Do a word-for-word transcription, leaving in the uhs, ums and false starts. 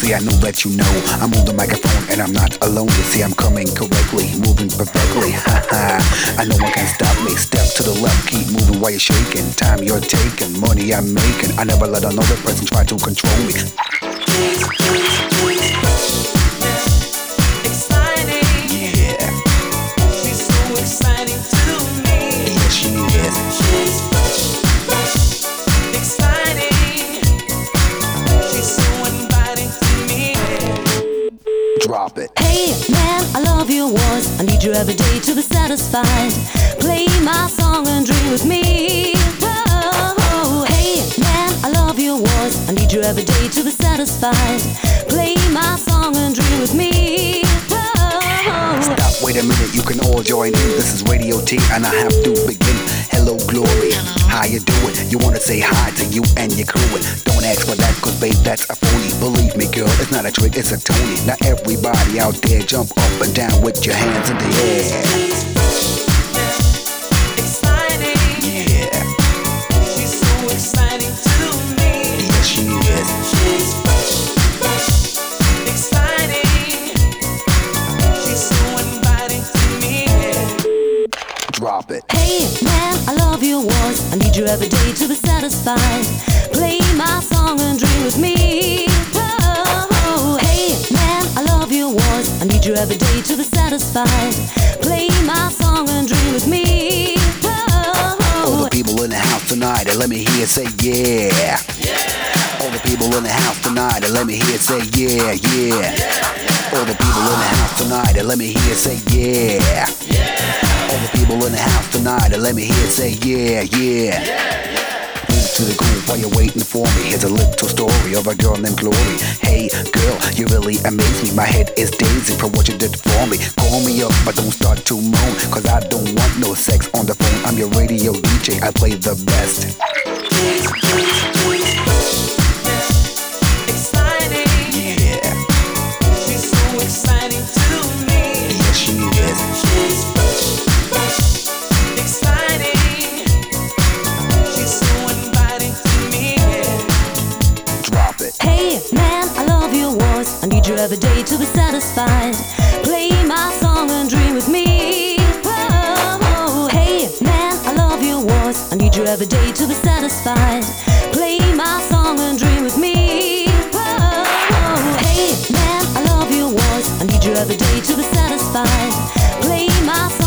baby, I know that you know I'm on the microphone and I'm not alone. You see I'm coming correctly, moving perfectly. Haha, I know one can stop me. Step to the left, keep moving while you're shaking. Time you're taking, money I'm making. I never let another person try to control me. Exciting. Yeah. She's so exciting to me. Yes, she is. She's exciting. She's so inviting to me. Drop it. Hey man, I love your voice. I need you every day to be satisfied. Play my song and dream with me. Oh, hey man, I love your voice. I need you every day to be satisfied. Play my song and dream with me. Oh. Stop, wait a minute, you can all join in. This is Radio T and I have to begin. Hello, Glory, how you doing? You wanna say hi to you and your crew. Don't ask for that, cause babe, that's a phony. Believe me, girl, it's not a trick, it's a Tony. Now everybody out there, jump up and down with your hands in the air. Exciting. Yeah, She's so exciting to me. yes she is. She's exciting. She's so inviting to me. Drop it. Hey man, I love your voice. I need you every day to be satisfied. Play my song and dream with me. Oh, hey man, I love your voice. I need you every day to be satisfied. Play my song and dream with me. All Oh, the people in the house tonight, and let me hear it say yeah. Yeah. All the people in the house tonight, and let me hear it say yeah, yeah. Yeah. All the people in the house tonight, and let me hear it say yeah. Yeah. All the people in the house tonight, and let me hear it say yeah, yeah. Yeah. Move to the groove while you're waiting for me. Here's a little story of a girl named Glory. Hey girl, you really amaze me. My head is dazing from what you did for me. Call me up, but don't start to moan, cause I don't want no sex on the phone. I'm your radio D J, I play the best. Exciting. Yeah, She's so exciting to me. yes she is. She's exciting. She's so inviting to me. Drop it. hey man, I love your voice. I need you every day to be satisfied. Play my song and dream with me. Oh, hey man, I love your voice. I need you every day to be satisfied. Play my song and dream with me. Oh, hey man, I love your voice. I need you every day to be satisfied. Play my